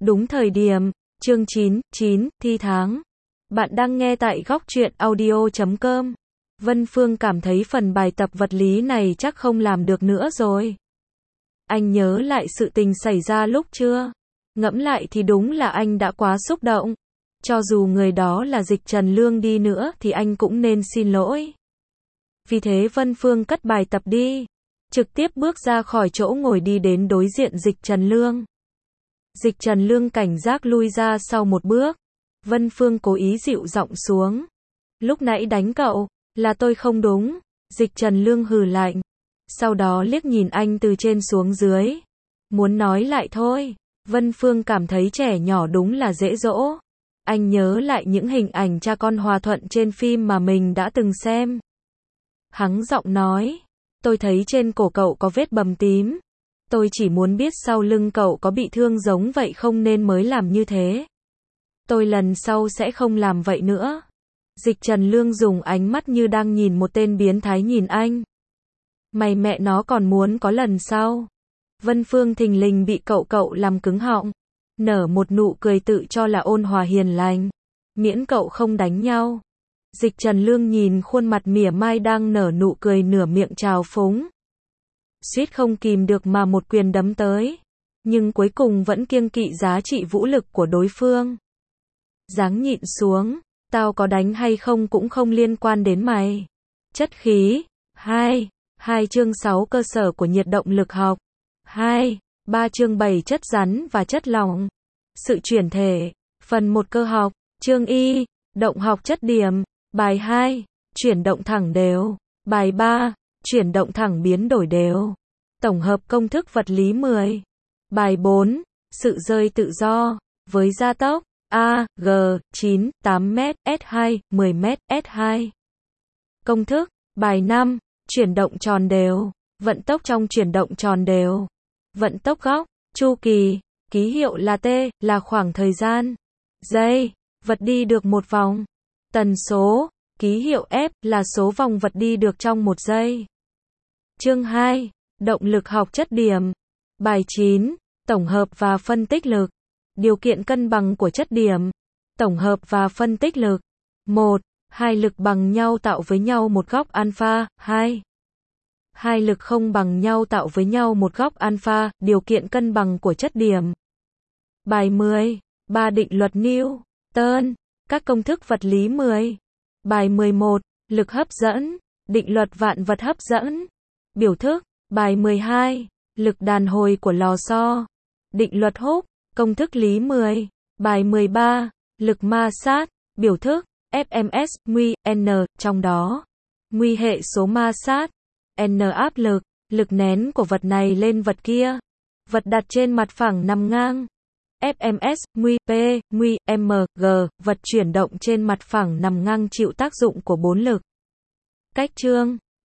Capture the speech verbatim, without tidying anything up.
Đúng thời điểm, chương chín, chín, thi tháng. Bạn đang nghe tại góc truyện audio chấm com. Vân Phương cảm thấy phần bài tập vật lý này chắc không làm được nữa rồi. Anh nhớ lại sự tình xảy ra lúc chưa? Ngẫm lại thì đúng là anh đã quá xúc động. Cho dù người đó là Dịch Trần Lương đi nữa thì anh cũng nên xin lỗi. Vì thế Vân Phương cất bài tập đi. Trực tiếp bước ra khỏi chỗ ngồi đi đến đối diện Dịch Trần Lương. Dịch Trần Lương cảnh giác lui ra sau một bước. Vân Phương cố ý dịu giọng xuống. Lúc nãy đánh cậu, là tôi không đúng. Dịch Trần Lương hừ lạnh. Sau đó liếc nhìn anh từ trên xuống dưới. Muốn nói lại thôi. Vân Phương cảm thấy trẻ nhỏ đúng là dễ dỗ. Anh nhớ lại những hình ảnh cha con hòa thuận trên phim mà mình đã từng xem. Hắng giọng nói. Tôi thấy trên cổ cậu có vết bầm tím. Tôi chỉ muốn biết sau lưng cậu có bị thương giống vậy không nên mới làm như thế. Tôi lần sau sẽ không làm vậy nữa. Dịch Trần Lương dùng ánh mắt như đang nhìn một tên biến thái nhìn anh. Mày mẹ nó còn muốn có lần sau. Vân Phương thình lình bị cậu cậu làm cứng họng. Nở một nụ cười tự cho là ôn hòa hiền lành. Miễn cậu không đánh nhau. Dịch Trần Lương nhìn khuôn mặt mỉa mai đang nở nụ cười nửa miệng trào phúng. Suýt không kìm được mà một quyền đấm tới. Nhưng cuối cùng vẫn kiêng kỵ giá trị vũ lực của đối phương. Dáng nhịn xuống, tao có đánh hay không cũng không liên quan đến mày. Chất khí. hai. hai chương sáu cơ sở của nhiệt động lực học. hai. ba chương bảy chất rắn và chất lỏng. Sự chuyển thể. Phần một cơ học. Chương Y. Động học chất điểm. Bài hai. Chuyển động thẳng đều. Bài ba. Chuyển động thẳng biến đổi đều. Tổng hợp công thức vật lý mười. Bài bốn. Sự rơi tự do. Với gia tốc A, G, chín, tám mét, S hai, mười mét, S hai. Công thức. Bài năm. Chuyển động tròn đều. Vận tốc trong chuyển động tròn đều. Vận tốc góc. Chu kỳ. Ký hiệu là T, là khoảng thời gian. Giây. Vật đi được một vòng. Tần số. Ký hiệu F, là số vòng vật đi được trong một giây. Chương hai. Động lực học chất điểm. Bài chín. Tổng hợp và phân tích lực. Điều kiện cân bằng của chất điểm. Tổng hợp và phân tích lực. một. Hai lực bằng nhau tạo với nhau một góc alpha. hai. Hai lực không bằng nhau tạo với nhau một góc alpha. Điều kiện cân bằng của chất điểm. Bài mười. Ba định luật Newton. Các công thức vật lý mười. Bài mười một. Lực hấp dẫn. Định luật vạn vật hấp dẫn. Biểu thức. Bài mười hai. Lực đàn hồi của lò xo. Định luật Hooke. Công thức lý mười. Bài mười ba. Lực ma sát. Biểu thức. F M S, nguy, N, trong đó. Nguy hệ số ma sát. N áp lực. Lực nén của vật này lên vật kia. Vật đặt trên mặt phẳng nằm ngang. F M S, nguy, P, nguy, M, G, vật chuyển động trên mặt phẳng nằm ngang chịu tác dụng của bốn lực. Cách chương.